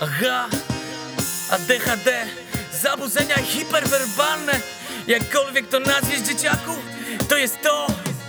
Aha, ADHD, zaburzenia hiperwerbalne. Jakkolwiek to nazwiesz, dzieciaku, to jest to.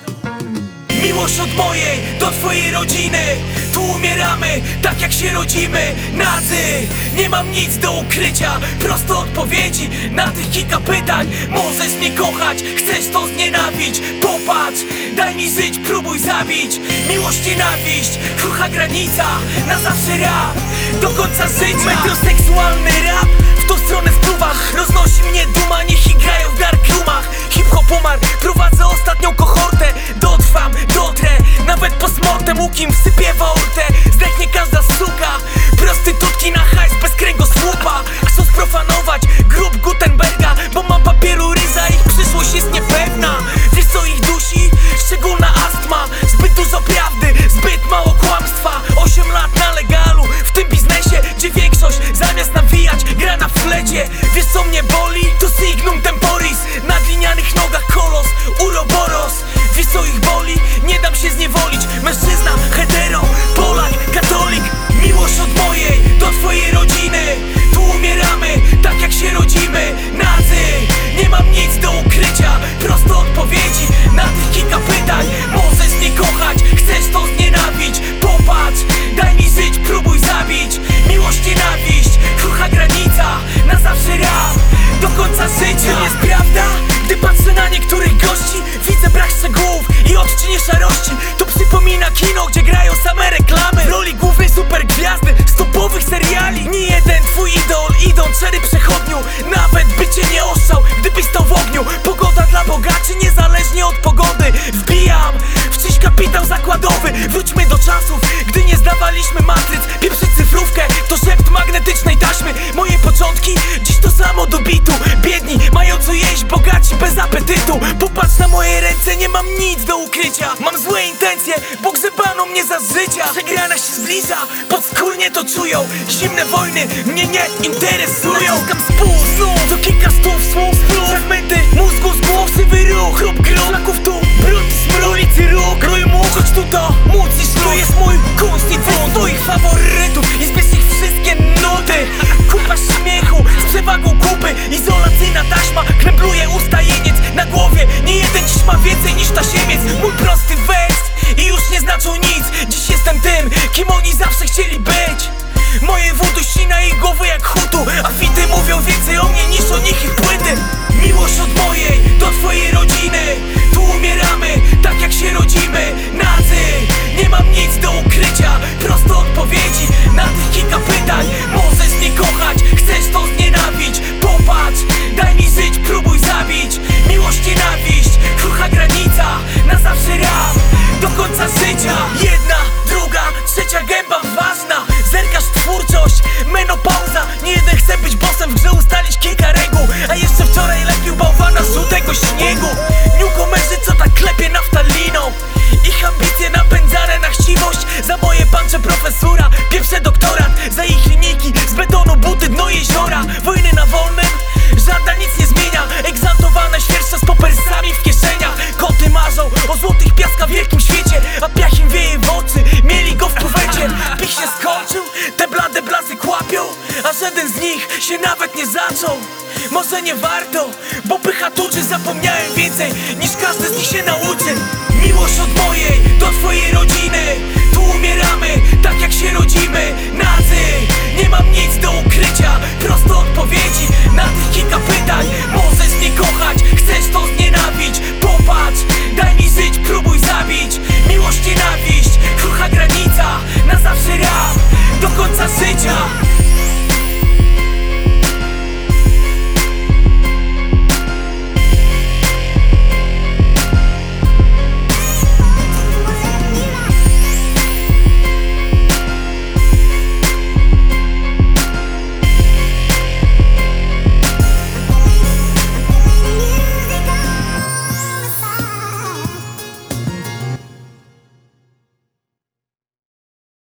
Miłość od mojej do twojej rodziny. Tu umieramy, tak jak się rodzimy. Nazy, nie mam nic do ukrycia. Proste odpowiedzi na tych kilka pytań. Możesz mnie kochać, chcesz to znienawidzić. Popatrz, daj mi żyć, próbuj zabić. Miłość, nienawiść, krucha granica. Na zawsze rap, do końca życia. Metroseksualny rap, w tą stronę spluwa. Roznosi mnie duma, niech igrają w dark roomach. Hip-hop umarł, prowadzę ostatnią kohortę. Dotrwam, dotrę, nawet postmortem. Łukiem wsypię w aortę, zdechnie każda suka. Prostytutki na hajs bez kręgosłupa. Chcą sprofanować grób Gutenberga, bo ma papieru ryza, ich przyszłość jest niepewna. Wiesz co ich dusi? Szczególna astma. Zbyt dużo prawdy, zbyt mało kłamstwa. 8 lat na legalu, w tym biznesie, gdzie większość zamiast nawijać gra na flecie. Wiesz co mnie boli? To signum temporis. Na glinianych nogach kolos, uroboros. Wiesz co ich boli? Nie dam się zniewolić. Mężczyzna, hetero, Polak, katolik. Miłość od mojej do twojej rodziny. Tu umieramy, tak jak się rodzimy. Nazy, nie mam nic do ukrycia. Proste odpowiedzi na tych kilka pytań. Możesz mnie kochać, chcesz to znienawidzić. Popatrz, daj mi żyć, próbuj zabić. Miłość, nienawiść, krucha granica. Na zawsze rap, do końca życia. Jest prawda? Gdy patrzę na niektórych gości, widzę brak szczegółów i odcienie szarości. To przypomina kino, gdzie grają same reklamy. W roli głównej super gwiazdy z topowych seriali. Nie jeden twój idol, idąc szery przechodniu. Nawet by cię nie oszczał, gdybyś stał w ogniu. Pogoda dla bogaczy, niezależnie od pogody. Wbijam w czyś kapitał zakładowy. Wróćmy do czasów, gdy nie zdawaliśmy matryc. Pieprzy cyfrówkę, to szept magnetycznej taśmy. Moje początki, dziś to samo do bitu. Biedni mają co jeść, bogaci bez apetytu. Popatrz na moje ręce, nie mam nic do ukrycia. Mam złe intencje, bo grzebano mnie za życia. Przegrana się zbliża, podskórnie to czują. Zimne wojny mnie nie interesują. Naciskam spust, co kilka stów słów. Fragmenty mózgu z głów, sywy ruch, rób grób. Flaków tu, brud, smród, ulicy róg. Krój mu, choć tu to móc i sztuk. To jest mój kunst i cud twoich faworytów. I zbierz ich wszystkie nudy. Kupa śmiechu z przewagą kupy. Izolacyjna taśma knebluje usta, jeniec na głowie. Nie jeden dziś ma więcej niż tasiemiec. Mój prosty wers i już nie znaczą nic. Dziś jestem tym, kim oni zawsze chcieli być. Moje wódu ścina ich głowy jak hutu, a fity mówią więcej o mnie niż o nich ich płyty. Miłość od mojej do twojej rodziny. Tu umieramy, tak jak się rodzimy. Nazy, nie mam nic do ukrycia. Proste odpowiedzi na tych kilka pytań. Możesz mnie kochać, chcesz to znienawidzić. Popatrz, daj mi żyć, próbuj zabić. Miłość, nienawiść, krucha granica. Na zawsze rap, do końca życia. Jedna, druga, trzecia gęba ważna. Zerkasz twórczość, menopauza. Nie jeden chce być bossem, w grze ustalić kilka reguł. A jeszcze wczoraj lepił bałwana z żółtego śniegu. Newcomerzy, co tak klepie naftaliną. Ich ambicje napędzane na chciwość. Za moje pancze profesura, pierwszy doktorat. Za ich linijki, z betonu buty, dno jeziora. Wojny na wolnym, żadna nic nie zmienia. Egzaltowane świerszcze z popersami w kieszeniach. Koty marzą o złotych piaskach w wielkim świecie, a piach im wieje w oczy, mieli go w kuwecie. Pich się skończył, te blade blazy kłapią, a żaden z nich się nawet nie zaczął. Może nie warto, bo pycha tuczy. Zapomniałem więcej niż każdy z nich się nauczy. Miłość od mojej do twojej rodziny. Tu umieramy, tak jak się rodzimy.